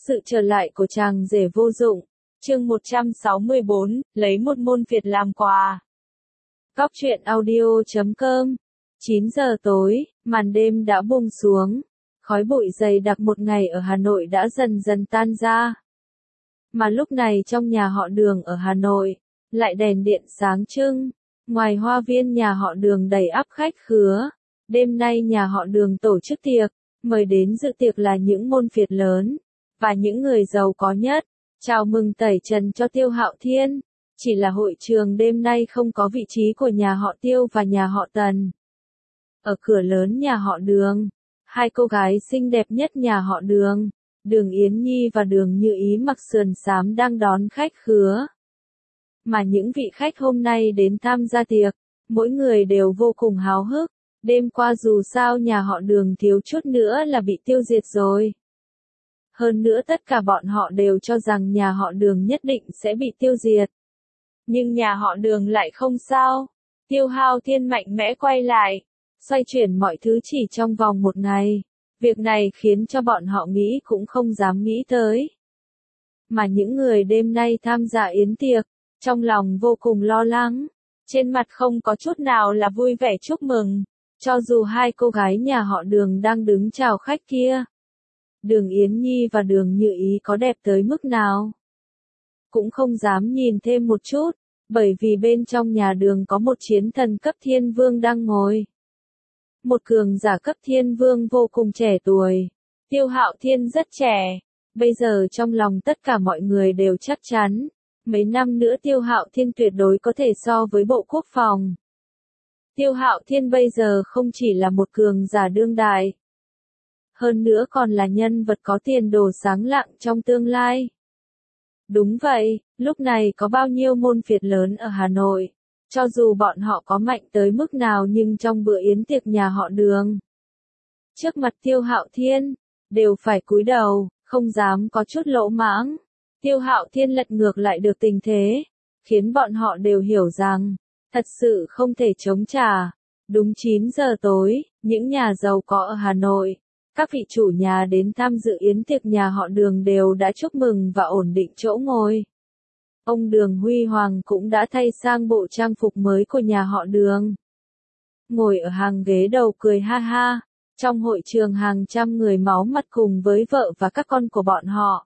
Sự trở lại của chàng rể vô dụng. Chương 164, lấy một môn Việt làm quà. Góc truyện audio.com. 9 giờ tối, màn đêm đã buông xuống. Khói bụi dày đặc một ngày ở Hà Nội đã dần dần tan ra. Mà lúc này trong nhà họ Đường ở Hà Nội, lại đèn điện sáng trưng. Ngoài hoa viên nhà họ Đường đầy ắp khách khứa. Đêm nay nhà họ Đường tổ chức tiệc, mời đến dự tiệc là những môn Việt lớn và những người giàu có nhất. Chào mừng tẩy trần cho Tiêu Hạo Thiên. Chỉ là hội trường đêm nay không có vị trí của nhà họ Tiêu và nhà họ Tần. Ở cửa lớn nhà họ Đường, hai cô gái xinh đẹp nhất nhà họ Đường, Đường Yến Nhi và Đường Như Ý mặc sườn xám đang đón khách khứa. Mà những vị khách hôm nay đến tham gia tiệc, mỗi người đều vô cùng háo hức. Đêm qua dù sao nhà họ Đường thiếu chút nữa là bị tiêu diệt rồi. Hơn nữa tất cả bọn họ đều cho rằng nhà họ Đường nhất định sẽ bị tiêu diệt. Nhưng nhà họ Đường lại không sao. Tiêu Hạo Thiên mạnh mẽ quay lại, xoay chuyển mọi thứ chỉ trong vòng một ngày. Việc này khiến cho bọn họ nghĩ cũng không dám nghĩ tới. Mà những người đêm nay tham gia yến tiệc, trong lòng vô cùng lo lắng. Trên mặt không có chút nào là vui vẻ chúc mừng. Cho dù hai cô gái nhà họ Đường đang đứng chào khách kia. Đường Yến Nhi và Đường Như Ý có đẹp tới mức nào? Cũng không dám nhìn thêm một chút, bởi vì bên trong nhà Đường có một chiến thần cấp thiên vương đang ngồi. Một cường giả cấp thiên vương vô cùng trẻ tuổi. Tiêu Hạo Thiên rất trẻ. Bây giờ trong lòng tất cả mọi người đều chắc chắn. Mấy năm nữa Tiêu Hạo Thiên tuyệt đối có thể so với Bộ Quốc phòng. Tiêu Hạo Thiên bây giờ không chỉ là một cường giả đương đại. Hơn nữa còn là nhân vật có tiền đồ sáng lạng trong tương lai. Đúng vậy, lúc này có bao nhiêu môn Việt lớn ở Hà Nội. Cho dù bọn họ có mạnh tới mức nào nhưng trong bữa yến tiệc nhà họ Đường. Trước mặt Tiêu Hạo Thiên, đều phải cúi đầu, không dám có chút lỗ mãng. Tiêu Hạo Thiên lật ngược lại được tình thế, khiến bọn họ đều hiểu rằng, thật sự không thể chống trả. Đúng 9 giờ tối, những nhà giàu có ở Hà Nội, các vị chủ nhà đến tham dự yến tiệc nhà họ Đường đều đã chúc mừng và ổn định chỗ ngồi. Ông Đường Huy Hoàng cũng đã thay sang bộ trang phục mới của nhà họ Đường. Ngồi ở hàng ghế đầu cười ha ha, trong hội trường hàng trăm người máu mặt cùng với vợ và các con của bọn họ.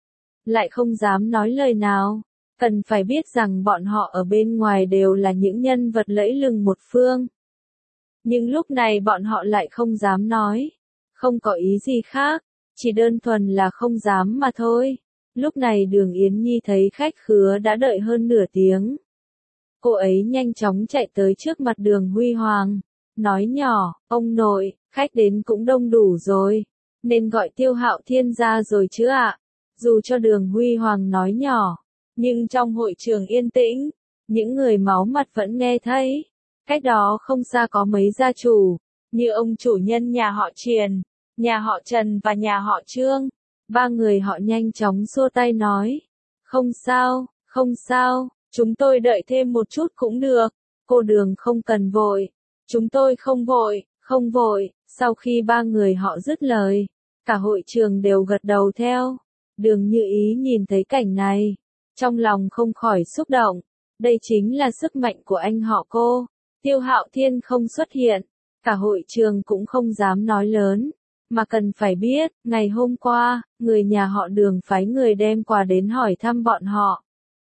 Lại không dám nói lời nào, cần phải biết rằng bọn họ ở bên ngoài đều là những nhân vật lẫy lừng một phương. Nhưng lúc này bọn họ lại không dám nói, không có ý gì khác, chỉ đơn thuần là không dám mà thôi. Lúc này Đường Yến Nhi thấy khách khứa đã đợi hơn nửa tiếng. Cô ấy nhanh chóng chạy tới trước mặt Đường Huy Hoàng, nói nhỏ, ông nội, khách đến cũng đông đủ rồi, nên gọi Tiêu Hạo Thiên ra rồi chứ ạ. Dù cho Đường Huy Hoàng nói nhỏ, nhưng trong hội trường yên tĩnh, những người máu mặt vẫn nghe thấy. Cách đó không xa có mấy gia chủ, như ông chủ nhân nhà họ Triền, nhà họ Trần và nhà họ Trương. Ba người họ nhanh chóng xua tay nói, không sao, không sao, chúng tôi đợi thêm một chút cũng được, cô Đường không cần vội, chúng tôi không vội, không vội. Sau khi ba người họ dứt lời, cả hội trường đều gật đầu theo. Đường Như Ý nhìn thấy cảnh này, trong lòng không khỏi xúc động, đây chính là sức mạnh của anh họ cô. Tiêu Hạo Thiên không xuất hiện, cả hội trường cũng không dám nói lớn. Mà cần phải biết, ngày hôm qua, người nhà họ Đường phái người đem quà đến hỏi thăm bọn họ.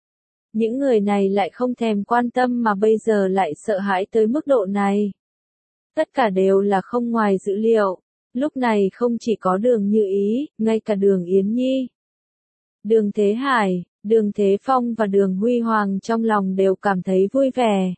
Những người này lại không thèm quan tâm mà bây giờ lại sợ hãi tới mức độ này. Tất cả đều là không ngoài dữ liệu. Lúc này không chỉ có Đường Như Ý, ngay cả Đường Yến Nhi, Đường Thế Hải, Đường Thế Phong và Đường Huy Hoàng trong lòng đều cảm thấy vui vẻ.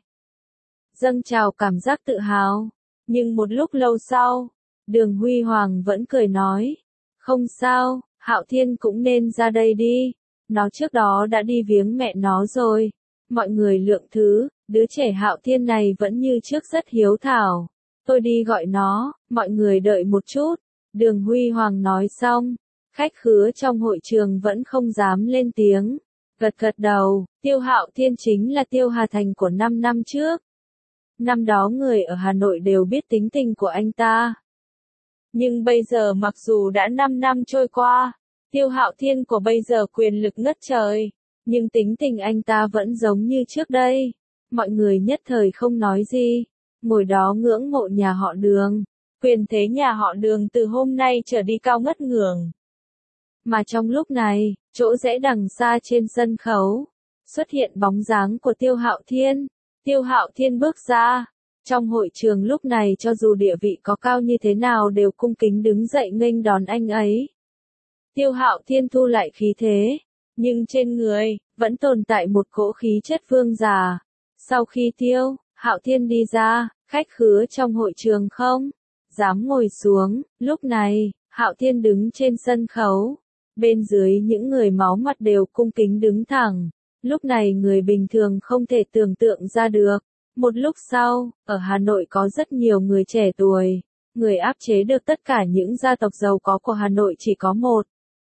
Dâng trào cảm giác tự hào. Nhưng một lúc lâu sau, Đường Huy Hoàng vẫn cười nói, không sao, Hạo Thiên cũng nên ra đây đi, nó trước đó đã đi viếng mẹ nó rồi. Mọi người lượng thứ, đứa trẻ Hạo Thiên này vẫn như trước rất hiếu thảo, tôi đi gọi nó, mọi người đợi một chút. Đường Huy Hoàng nói xong, khách khứa trong hội trường vẫn không dám lên tiếng, gật gật đầu. Tiêu Hạo Thiên chính là Tiêu Hà Thành của 5 năm trước. Năm đó người ở Hà Nội đều biết tính tình của anh ta. Nhưng bây giờ mặc dù đã 5 năm trôi qua, Tiêu Hạo Thiên của bây giờ quyền lực ngất trời, nhưng tính tình anh ta vẫn giống như trước đây. Mọi người nhất thời không nói gì, ngồi đó ngưỡng mộ nhà họ Đường. Quyền thế nhà họ Đường từ hôm nay trở đi cao ngất ngường. Mà trong lúc này, chỗ rẽ đằng xa trên sân khấu, xuất hiện bóng dáng của Tiêu Hạo Thiên. Tiêu Hạo Thiên bước ra. Trong hội trường lúc này cho dù địa vị có cao như thế nào đều cung kính đứng dậy nghênh đón anh ấy. Tiêu Hạo Thiên thu lại khí thế, nhưng trên người, vẫn tồn tại một cỗ khí chất vương giả. Sau khi Tiêu Hạo Thiên đi ra, khách khứa trong hội trường không dám ngồi xuống, lúc này, Hạo Thiên đứng trên sân khấu. Bên dưới những người máu mặt đều cung kính đứng thẳng. Lúc này người bình thường không thể tưởng tượng ra được. Một lúc sau, ở Hà Nội có rất nhiều người trẻ tuổi. Người áp chế được tất cả những gia tộc giàu có của Hà Nội chỉ có một.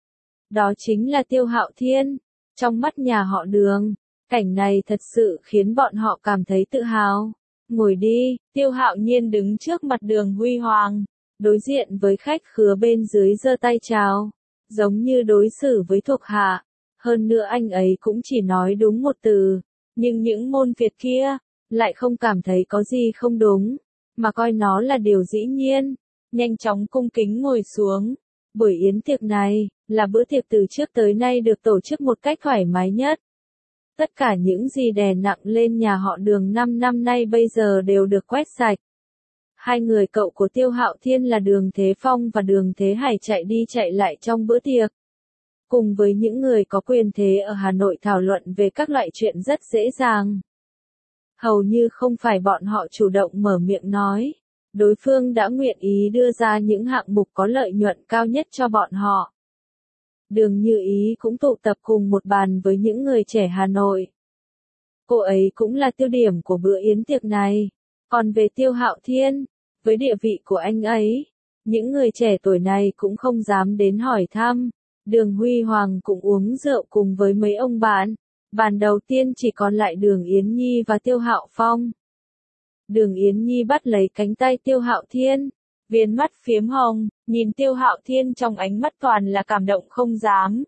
Đó chính là Tiêu Hạo Thiên. Trong mắt nhà họ Đường, cảnh này thật sự khiến bọn họ cảm thấy tự hào. Ngồi đi, Tiêu Hạo Nhiên đứng trước mặt Đường Huy Hoàng, đối diện với khách khứa bên dưới giơ tay chào, giống như đối xử với thuộc hạ. Hơn nữa anh ấy cũng chỉ nói đúng một từ, nhưng những môn phiệt kia lại không cảm thấy có gì không đúng, mà coi nó là điều dĩ nhiên, nhanh chóng cung kính ngồi xuống. Buổi yến tiệc này là bữa tiệc từ trước tới nay được tổ chức một cách thoải mái nhất. Tất cả những gì đè nặng lên nhà họ Đường 5 năm nay bây giờ đều được quét sạch. Hai người cậu của Tiêu Hạo Thiên là Đường Thế Phong và Đường Thế Hải chạy đi chạy lại trong bữa tiệc. Cùng với những người có quyền thế ở Hà Nội thảo luận về các loại chuyện rất dễ dàng. Hầu như không phải bọn họ chủ động mở miệng nói. Đối phương đã nguyện ý đưa ra những hạng mục có lợi nhuận cao nhất cho bọn họ. Đường Như Ý cũng tụ tập cùng một bàn với những người trẻ Hà Nội. Cô ấy cũng là tiêu điểm của bữa yến tiệc này. Còn về Tiêu Hạo Thiên, với địa vị của anh ấy, những người trẻ tuổi này cũng không dám đến hỏi thăm. Đường Huy Hoàng cũng uống rượu cùng với mấy ông bạn. Bàn đầu tiên chỉ còn lại Đường Yến Nhi và Tiêu Hạo Phong. Đường Yến Nhi bắt lấy cánh tay Tiêu Hạo Thiên, viền mắt phiếm hồng, nhìn Tiêu Hạo Thiên trong ánh mắt toàn là cảm động không dám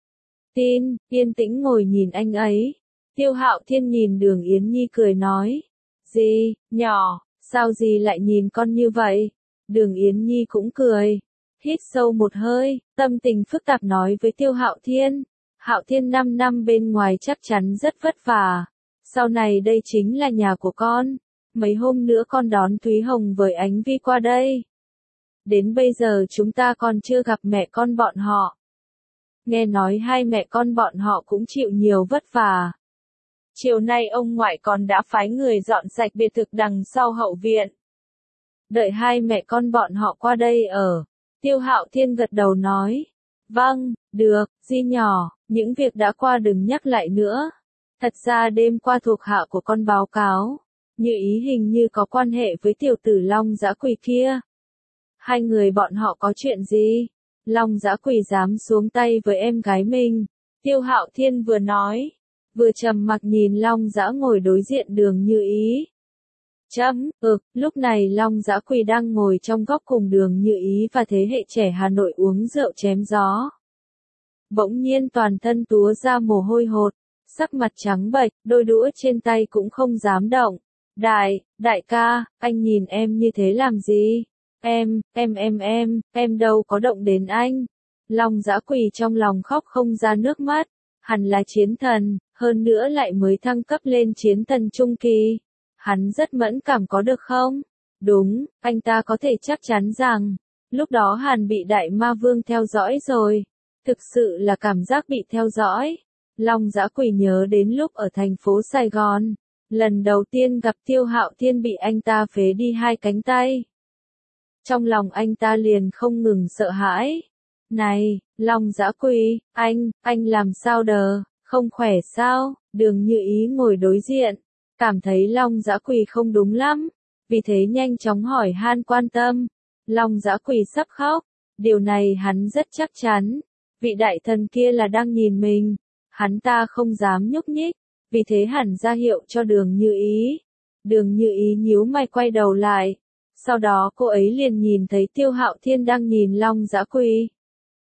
tin, yên tĩnh ngồi nhìn anh ấy. Tiêu Hạo Thiên nhìn Đường Yến Nhi cười nói, "Gì, nhỏ, sao gì lại nhìn con như vậy?" Đường Yến Nhi cũng cười, hít sâu một hơi, tâm tình phức tạp nói với Tiêu Hạo Thiên, "Hạo Thiên 5 năm bên ngoài chắc chắn rất vất vả, sau này đây chính là nhà của con. Mấy hôm nữa con đón Thúy Hồng với Ánh Vi qua đây. Đến bây giờ chúng ta còn chưa gặp mẹ con bọn họ. Nghe nói hai mẹ con bọn họ cũng chịu nhiều vất vả. Chiều nay ông ngoại còn đã phái người dọn sạch biệt thự đằng sau hậu viện. Đợi hai mẹ con bọn họ qua đây ở." Tiêu Hạo Thiên gật đầu nói, "Vâng, được, Di nhỏ, những việc đã qua đừng nhắc lại nữa. Thật ra đêm qua thuộc hạ của con báo cáo, Như Ý hình như có quan hệ với tiểu tử Long Dã Quỳ kia. Hai người bọn họ có chuyện gì? Long Dã Quỳ dám xuống tay với em gái mình." Tiêu Hạo Thiên vừa nói, vừa trầm mặc nhìn Long Dã ngồi đối diện Đường Như Ý. Lúc này Long Dã Quỳ đang ngồi trong góc cùng Đường Như Ý và thế hệ trẻ Hà Nội uống rượu chém gió. Bỗng nhiên toàn thân túa ra mồ hôi hột, sắc mặt trắng bệch, đôi đũa trên tay cũng không dám động. Đại ca, anh nhìn em như thế làm gì? Em đâu có động đến anh." Long Dã Quỳ trong lòng khóc không ra nước mắt, hắn là chiến thần, hơn nữa lại mới thăng cấp lên chiến thần trung kỳ. Hắn rất mẫn cảm có được không? Đúng, anh ta có thể chắc chắn rằng, lúc đó hắn bị Đại Ma Vương theo dõi rồi. Thực sự là cảm giác bị theo dõi. Long Dã Quỳ nhớ đến lúc ở thành phố Sài Gòn, lần đầu tiên gặp Tiêu Hạo Thiên bị anh ta phế đi hai cánh tay. Trong lòng anh ta liền không ngừng sợ hãi. "Này, Long Dã Quỳ, anh làm sao đờ, không khỏe sao?" Đường Như Ý ngồi đối diện, cảm thấy Long Dã Quỳ không đúng lắm, vì thế nhanh chóng hỏi han quan tâm. Long Dã Quỳ sắp khóc, điều này hắn rất chắc chắn, vị đại thần kia là đang nhìn mình, hắn ta không dám nhúc nhích, vì thế hẳn ra hiệu cho Đường Như Ý. Đường Như Ý nhíu mày quay đầu lại, sau đó cô ấy liền nhìn thấy Tiêu Hạo Thiên đang nhìn Long Dã Quỳ.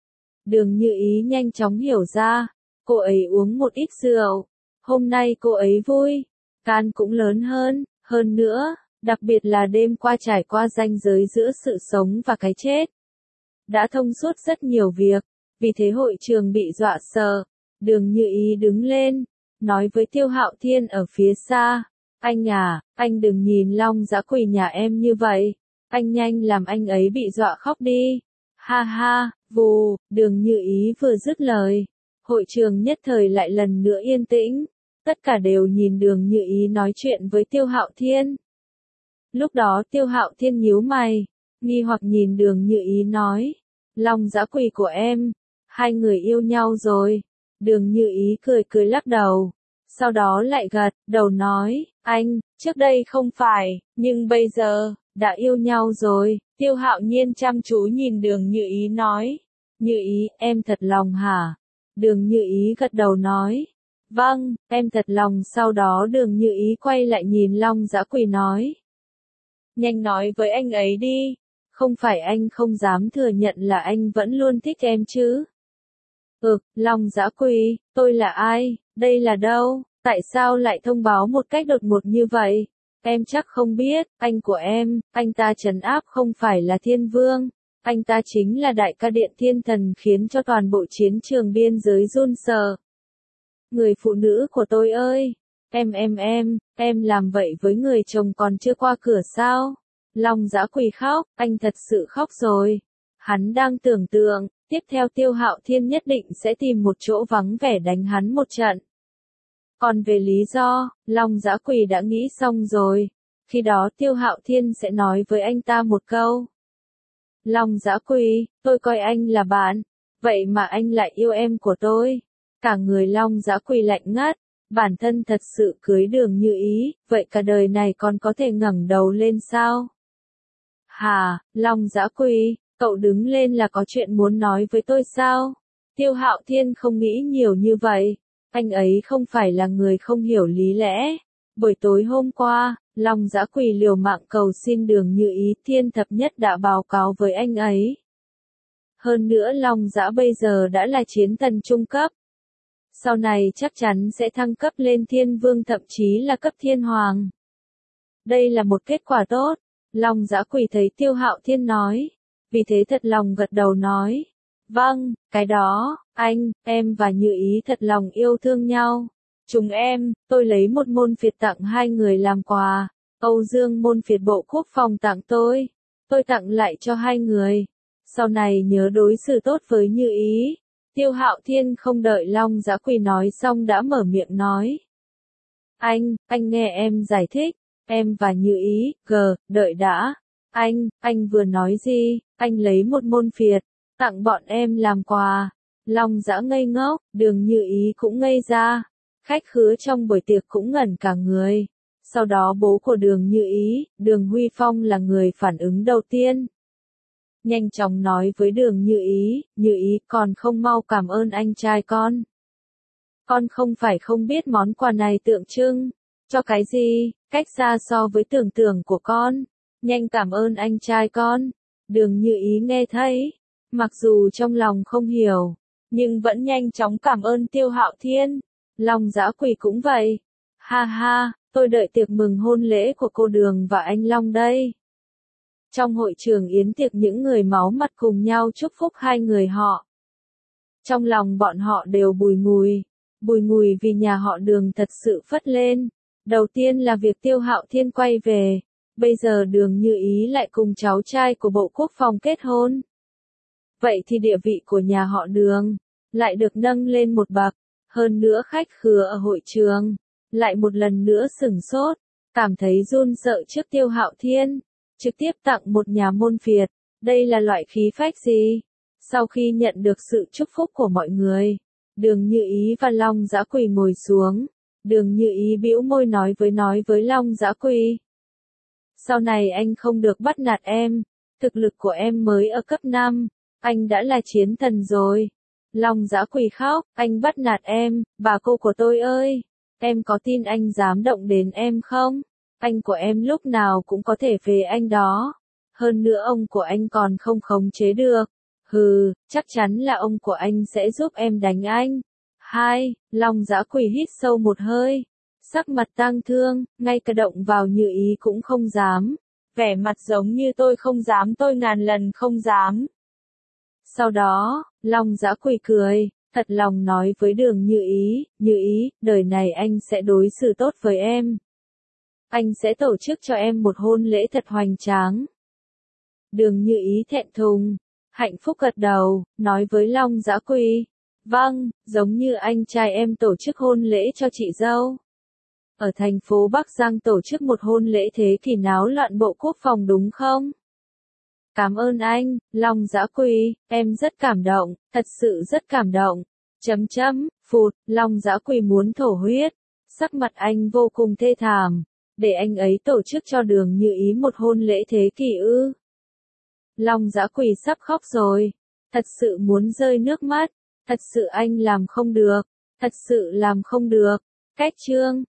Đường Như Ý nhanh chóng hiểu ra, cô ấy uống một ít rượu. Hôm nay cô ấy vui, can cũng lớn hơn nữa, đặc biệt là đêm qua trải qua ranh giới giữa sự sống và cái chết. Đã thông suốt rất nhiều việc, vì thế hội trường bị dọa sợ. Đường Như Ý đứng lên, nói với Tiêu Hạo Thiên ở phía xa, anh à, anh đừng nhìn Long Dã Quỳ nhà em như vậy, anh nhanh làm anh ấy bị dọa khóc đi. Ha ha, vù, Đường Như Ý vừa dứt lời, hội trường nhất thời lại lần nữa yên tĩnh, tất cả đều nhìn Đường Như Ý nói chuyện với Tiêu Hạo Thiên. Lúc đó Tiêu Hạo Thiên nhíu mày, nghi hoặc nhìn Đường Như Ý nói, Long Dã Quỳ của em, hai người yêu nhau rồi. Đường Như Ý cười cười lắc đầu, sau đó lại gật đầu nói, anh, trước đây không phải, nhưng bây giờ, đã yêu nhau rồi. Tiêu Hạo Nhiên chăm chú nhìn Đường Như Ý nói, Như Ý, em thật lòng hả? Đường Như Ý gật đầu nói, vâng, em thật lòng. Sau đó Đường Như Ý quay lại nhìn Long Dã Quỳ nói, nhanh nói với anh ấy đi, không phải anh không dám thừa nhận là anh vẫn luôn thích em chứ? Long Dã Quỳ, tôi là ai, đây là đâu, tại sao lại thông báo một cách đột ngột như vậy? Em chắc không biết, anh của em, anh ta trấn áp không phải là Thiên Vương, anh ta chính là đại ca điện Thiên Thần khiến cho toàn bộ chiến trường biên giới run sợ. Người phụ nữ của tôi ơi, em làm vậy với người chồng còn chưa qua cửa sao? Long Dã Quỳ khóc, anh thật sự khóc rồi. Hắn đang tưởng tượng, tiếp theo Tiêu Hạo Thiên nhất định sẽ tìm một chỗ vắng vẻ đánh hắn một trận. Còn về lý do, Long Dã Quỳ đã nghĩ xong rồi. Khi đó Tiêu Hạo Thiên sẽ nói với anh ta một câu. Long Dã Quỳ, tôi coi anh là bạn, vậy mà anh lại yêu em của tôi. Cả người Long Dã Quỳ lạnh ngắt, bản thân thật sự cưới Đường Như Ý, vậy cả đời này còn có thể ngẩng đầu lên sao? Hà, Long Dã Quỳ, cậu đứng lên là có chuyện muốn nói với tôi sao? Tiêu Hạo Thiên không nghĩ nhiều như vậy. Anh ấy không phải là người không hiểu lý lẽ. Buổi tối hôm qua, Long Dã Quỳ liều mạng cầu xin Đường Như Ý, Thiên Thập Nhất đã báo cáo với anh ấy. Hơn nữa Long Dã bây giờ đã là chiến thần trung cấp. Sau này chắc chắn sẽ thăng cấp lên Thiên Vương, thậm chí là cấp Thiên Hoàng. Đây là một kết quả tốt. Long Dã Quỳ thấy Tiêu Hạo Thiên nói, vì thế thật lòng gật đầu nói, vâng, cái đó, em và Như Ý thật lòng yêu thương nhau. Tôi lấy một môn phiệt tặng hai người làm quà. Âu Dương môn phiệt Bộ Quốc phòng tặng tôi tặng lại cho hai người. Sau này nhớ đối xử tốt với Như Ý. Tiêu Hạo Thiên không đợi Long Dã Quỳ nói xong đã mở miệng nói. Anh nghe em giải thích, em và Như Ý, đợi đã. Anh vừa nói gì, anh lấy một môn phiệt, tặng bọn em làm quà. Long Dã ngây ngốc, Đường Như Ý cũng ngây ra. Khách khứa trong buổi tiệc cũng ngẩn cả người. Sau đó bố của Đường Như Ý, Đường Huy Phong là người phản ứng đầu tiên. Nhanh chóng nói với Đường Như Ý, còn không mau cảm ơn anh trai con. Con không phải không biết món quà này tượng trưng cho cái gì, cách xa so với tưởng tượng của con. Nhanh cảm ơn anh trai con. Đường Như Ý nghe thấy, mặc dù trong lòng không hiểu, nhưng vẫn nhanh chóng cảm ơn Tiêu Hạo Thiên. Long Dã Quỳ cũng vậy. Ha ha, tôi đợi tiệc mừng hôn lễ của cô Đường và anh Long đây. Trong hội trường yến tiệc những người máu mặt cùng nhau chúc phúc hai người họ. Trong lòng bọn họ đều bùi ngùi vì nhà họ Đường thật sự phất lên. Đầu tiên là việc Tiêu Hạo Thiên quay về, bây giờ Đường Như Ý lại cùng cháu trai của Bộ Quốc phòng kết hôn. Vậy thì địa vị của nhà họ Đường lại được nâng lên một bậc. Hơn nữa khách khứa ở hội trường lại một lần nữa sửng sốt, cảm thấy run sợ trước Tiêu Hạo Thiên, trực tiếp tặng một nhà môn phiệt. Đây là loại khí phách gì? Sau khi nhận được sự chúc phúc của mọi người, Đường Như Ý và Long Dã Quỳ ngồi xuống. Đường Như Ý bĩu môi nói với Long Dã Quỳ. Sau này anh không được bắt nạt em, thực lực của em mới ở cấp 5, anh đã là chiến thần rồi. Long Dã Quỳ khóc, anh bắt nạt em, bà cô của tôi ơi, em có tin anh dám động đến em không? Anh của em lúc nào cũng có thể về anh đó. Hơn nữa ông của anh còn không khống chế được. Hừ, chắc chắn là ông của anh sẽ giúp em đánh anh. 2. Long Dã Quỳ hít sâu một hơi. Sắc mặt tang thương, ngay cả động vào Như Ý cũng không dám. Vẻ mặt giống như tôi không dám, tôi ngàn lần không dám. Sau đó, Long Dã Quỳ cười, thật lòng nói với Đường Như Ý, đời này anh sẽ đối xử tốt với em. Anh sẽ tổ chức cho em một hôn lễ thật hoành tráng. Đường Như Ý thẹn thùng, hạnh phúc gật đầu, nói với Long Dã Quỳ, vâng, giống như anh trai em tổ chức hôn lễ cho chị dâu. Ở thành phố Bắc Giang tổ chức một hôn lễ thế thì náo loạn Bộ Quốc phòng đúng không? Cảm ơn anh, Long Dã Quỳ, em rất cảm động, thật sự rất cảm động. Phụt, Long Dã Quỳ muốn thổ huyết. Sắc mặt anh vô cùng thê thảm. Để anh ấy tổ chức cho Đường Như Ý một hôn lễ thế kỷ ư? Long Dã Quỳ sắp khóc rồi. Thật sự muốn rơi nước mắt. Thật sự anh làm không được. Thật sự làm không được. Cách chương